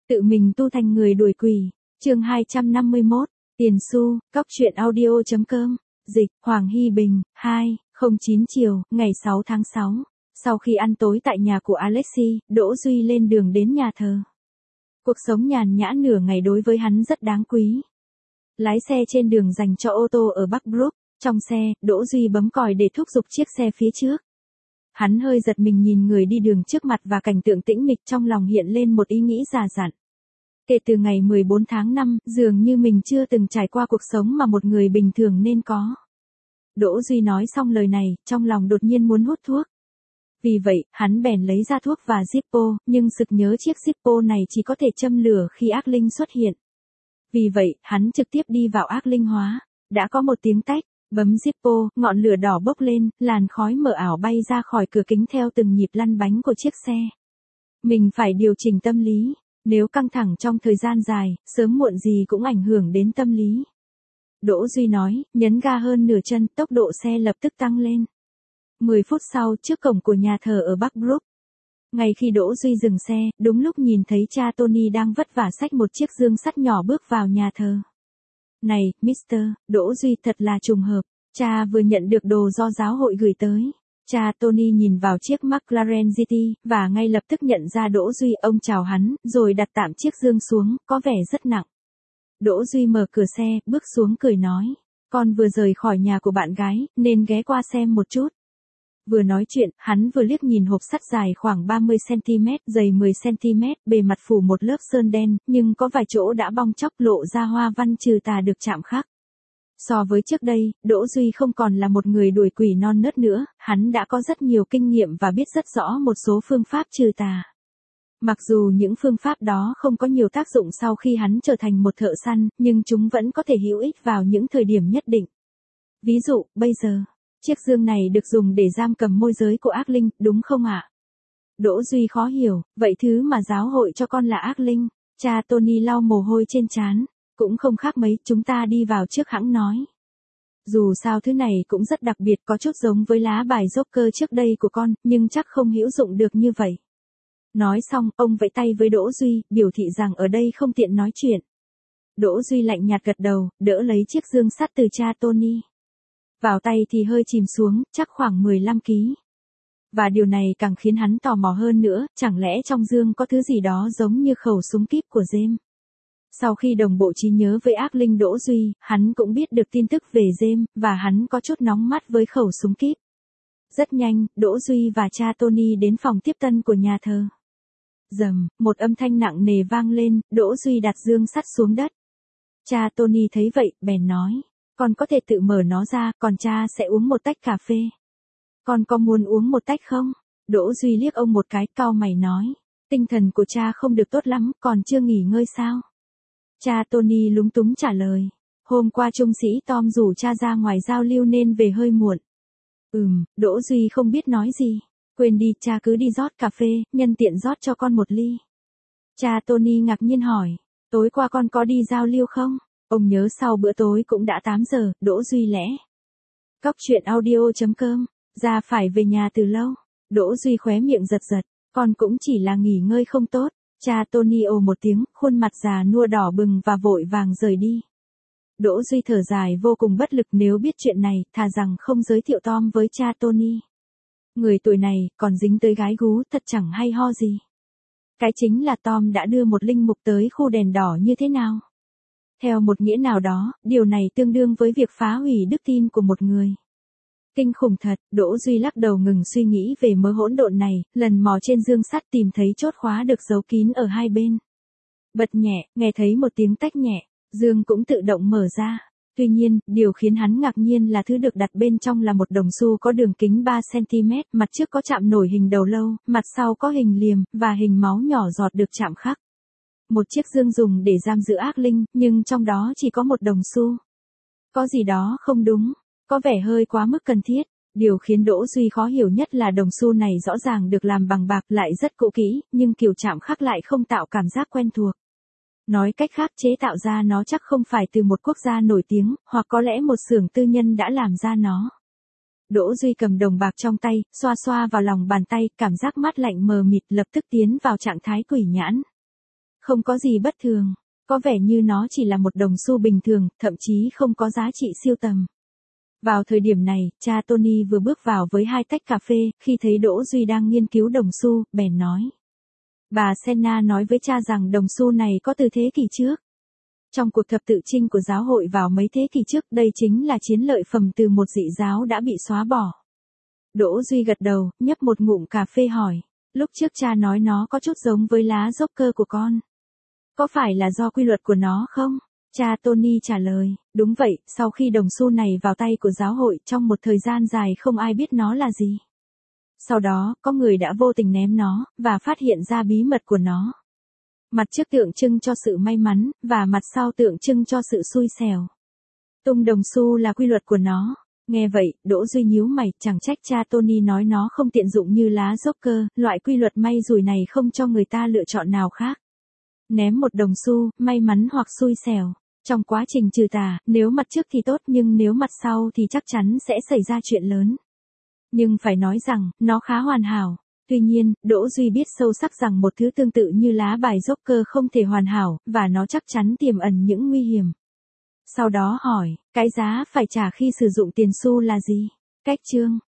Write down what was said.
Tự mình tu thành người đuổi quỷ. Chương 251, Tiền Xu, Cóc truyện audio.com, dịch, Hoàng Hy Bình, 2:09 chiều, ngày 6 tháng 6. Sau khi ăn tối tại nhà của Alexi, Đỗ Duy lên đường đến nhà thờ. Cuộc sống nhàn nhã nửa ngày đối với hắn rất đáng quý. Lái xe trên đường dành cho ô tô ở Bắc Brook, trong xe, Đỗ Duy bấm còi để thúc giục chiếc xe phía trước. Hắn hơi giật mình nhìn người đi đường trước mặt và cảnh tượng tĩnh mịch, trong lòng hiện lên một ý nghĩ già dặn. Kể từ ngày 14 tháng 5, dường như mình chưa từng trải qua cuộc sống mà một người bình thường nên có. Đỗ Duy nói xong lời này, trong lòng đột nhiên muốn hút thuốc. Vì vậy, hắn bèn lấy ra thuốc và Zippo, nhưng sực nhớ chiếc Zippo này chỉ có thể châm lửa khi ác linh xuất hiện. Vì vậy, hắn trực tiếp đi vào ác linh hóa. Đã có một tiếng tách, bấm Zippo, ngọn lửa đỏ bốc lên, làn khói mờ ảo bay ra khỏi cửa kính theo từng nhịp lăn bánh của chiếc xe. Mình phải điều chỉnh tâm lý. Nếu căng thẳng trong thời gian dài, sớm muộn gì cũng ảnh hưởng đến tâm lý. Đỗ Duy nói, nhấn ga hơn nửa chân, tốc độ xe lập tức tăng lên. 10 phút sau, trước cổng của nhà thờ ở Bắc Brook. Ngay khi Đỗ Duy dừng xe, đúng lúc nhìn thấy cha Tony đang vất vả xách một chiếc dương sắt nhỏ bước vào nhà thờ. Này, Mr. Đỗ Duy, thật là trùng hợp. Cha vừa nhận được đồ do giáo hội gửi tới. Cha Tony nhìn vào chiếc McLaren GT, và ngay lập tức nhận ra Đỗ Duy. Ông chào hắn, rồi đặt tạm chiếc dương xuống, có vẻ rất nặng. Đỗ Duy mở cửa xe, bước xuống cười nói. Con vừa rời khỏi nhà của bạn gái, nên ghé qua xem một chút. Vừa nói chuyện, hắn vừa liếc nhìn hộp sắt dài khoảng 30cm, dày 10cm, bề mặt phủ một lớp sơn đen, nhưng có vài chỗ đã bong tróc, lộ ra hoa văn trừ tà được chạm khắc. So với trước đây, Đỗ Duy không còn là một người đuổi quỷ non nớt nữa, hắn đã có rất nhiều kinh nghiệm và biết rất rõ một số phương pháp trừ tà. Mặc dù những phương pháp đó không có nhiều tác dụng sau khi hắn trở thành một thợ săn, nhưng chúng vẫn có thể hữu ích vào những thời điểm nhất định. Ví dụ, bây giờ, chiếc dương này được dùng để giam cầm môi giới của ác linh, đúng không ạ? Đỗ Duy khó hiểu, vậy thứ mà giáo hội cho con là ác linh. Cha Tony lau mồ hôi trên trán. Cũng không khác mấy, chúng ta đi vào trước hãng nói. Dù sao thứ này cũng rất đặc biệt, có chút giống với lá bài Joker trước đây của con, nhưng chắc không hữu dụng được như vậy. Nói xong, ông vẫy tay với Đỗ Duy, biểu thị rằng ở đây không tiện nói chuyện. Đỗ Duy lạnh nhạt gật đầu, đỡ lấy chiếc dương sắt từ cha Tony. Vào tay thì hơi chìm xuống, chắc khoảng 15 kg. Và điều này càng khiến hắn tò mò hơn nữa, chẳng lẽ trong dương có thứ gì đó giống như khẩu súng kíp của James. Sau khi đồng bộ trí nhớ với ác linh Đỗ Duy, hắn cũng biết được tin tức về James, và hắn có chút nóng mắt với khẩu súng kíp. Rất nhanh, Đỗ Duy và cha Tony đến phòng tiếp tân của nhà thờ. Rầm, một âm thanh nặng nề vang lên, Đỗ Duy đặt dương sắt xuống đất. Cha Tony thấy vậy, bèn nói, con có thể tự mở nó ra, còn cha sẽ uống một tách cà phê. Con có muốn uống một tách không? Đỗ Duy liếc ông một cái, cau mày nói, tinh thần của cha không được tốt lắm, còn chưa nghỉ ngơi sao? Cha Tony lúng túng trả lời, hôm qua trung sĩ Tom rủ cha ra ngoài giao lưu nên về hơi muộn. Đỗ Duy không biết nói gì. Quên đi, cha cứ đi rót cà phê, nhân tiện rót cho con một ly. Cha Tony ngạc nhiên hỏi, tối qua con có đi giao lưu không? Ông nhớ sau bữa tối cũng đã 8 giờ, Đỗ Duy lẽ. Cóc truyện audio.com, ra phải về nhà từ lâu. Đỗ Duy khóe miệng giật giật, con cũng chỉ là nghỉ ngơi không tốt. Cha Tony ồ một tiếng, khuôn mặt già nua đỏ bừng và vội vàng rời đi. Đỗ Duy thở dài vô cùng bất lực, nếu biết chuyện này, thà rằng không giới thiệu Tom với cha Tony. Người tuổi này, còn dính tới gái gú, thật chẳng hay ho gì. Cái chính là Tom đã đưa một linh mục tới khu đèn đỏ như thế nào? Theo một nghĩa nào đó, điều này tương đương với việc phá hủy đức tin của một người. Kinh khủng thật, Đỗ Duy lắc đầu ngừng suy nghĩ về mớ hỗn độn này, lần mò trên dương sắt tìm thấy chốt khóa được giấu kín ở hai bên. Bật nhẹ, nghe thấy một tiếng tách nhẹ, dương cũng tự động mở ra. Tuy nhiên, điều khiến hắn ngạc nhiên là thứ được đặt bên trong là một đồng xu có đường kính 3cm, mặt trước có chạm nổi hình đầu lâu, mặt sau có hình liềm, và hình máu nhỏ giọt được chạm khắc. Một chiếc dương dùng để giam giữ ác linh, nhưng trong đó chỉ có một đồng xu. Có gì đó không đúng. Có vẻ hơi quá mức cần thiết. Điều khiến Đỗ Duy khó hiểu nhất là đồng xu này rõ ràng được làm bằng bạc, lại rất cũ kỹ, nhưng kiểu chạm khắc lại không tạo cảm giác quen thuộc. Nói cách khác, chế tạo ra nó chắc không phải từ một quốc gia nổi tiếng, hoặc có lẽ một xưởng tư nhân đã làm ra nó. Đỗ Duy cầm đồng bạc trong tay, xoa xoa vào lòng bàn tay, cảm giác mát lạnh mờ mịt, lập tức tiến vào trạng thái quỷ nhãn. Không có gì bất thường. Có vẻ như nó chỉ là một đồng xu bình thường, thậm chí không có giá trị siêu tầm. Vào thời điểm này, cha Tony vừa bước vào với 2 tách cà phê, khi thấy Đỗ Duy đang nghiên cứu đồng xu, bèn nói. Bà Senna nói với cha rằng đồng xu này có từ thế kỷ trước. Trong cuộc thập tự chinh của giáo hội vào mấy thế kỷ trước, đây chính là chiến lợi phẩm từ một dị giáo đã bị xóa bỏ. Đỗ Duy gật đầu, nhấp một ngụm cà phê hỏi. Lúc trước cha nói nó có chút giống với lá Joker của con. Có phải là do quy luật của nó không? Cha Tony trả lời, đúng vậy, sau khi đồng xu này vào tay của giáo hội trong một thời gian dài không ai biết nó là gì. Sau đó, có người đã vô tình ném nó, và phát hiện ra bí mật của nó. Mặt trước tượng trưng cho sự may mắn, và mặt sau tượng trưng cho sự xui xẻo. Tung đồng xu là quy luật của nó. Nghe vậy, Đỗ Duy nhíu mày, chẳng trách cha Tony nói nó không tiện dụng như lá Joker, loại quy luật may rủi này không cho người ta lựa chọn nào khác. Ném một đồng xu, may mắn hoặc xui xẻo. Trong quá trình trừ tà, nếu mặt trước thì tốt nhưng nếu mặt sau thì chắc chắn sẽ xảy ra chuyện lớn. Nhưng phải nói rằng, nó khá hoàn hảo. Tuy nhiên, Đỗ Duy biết sâu sắc rằng một thứ tương tự như lá bài Joker không thể hoàn hảo, và nó chắc chắn tiềm ẩn những nguy hiểm. Sau đó hỏi, cái giá phải trả khi sử dụng tiền xu là gì? Cách chương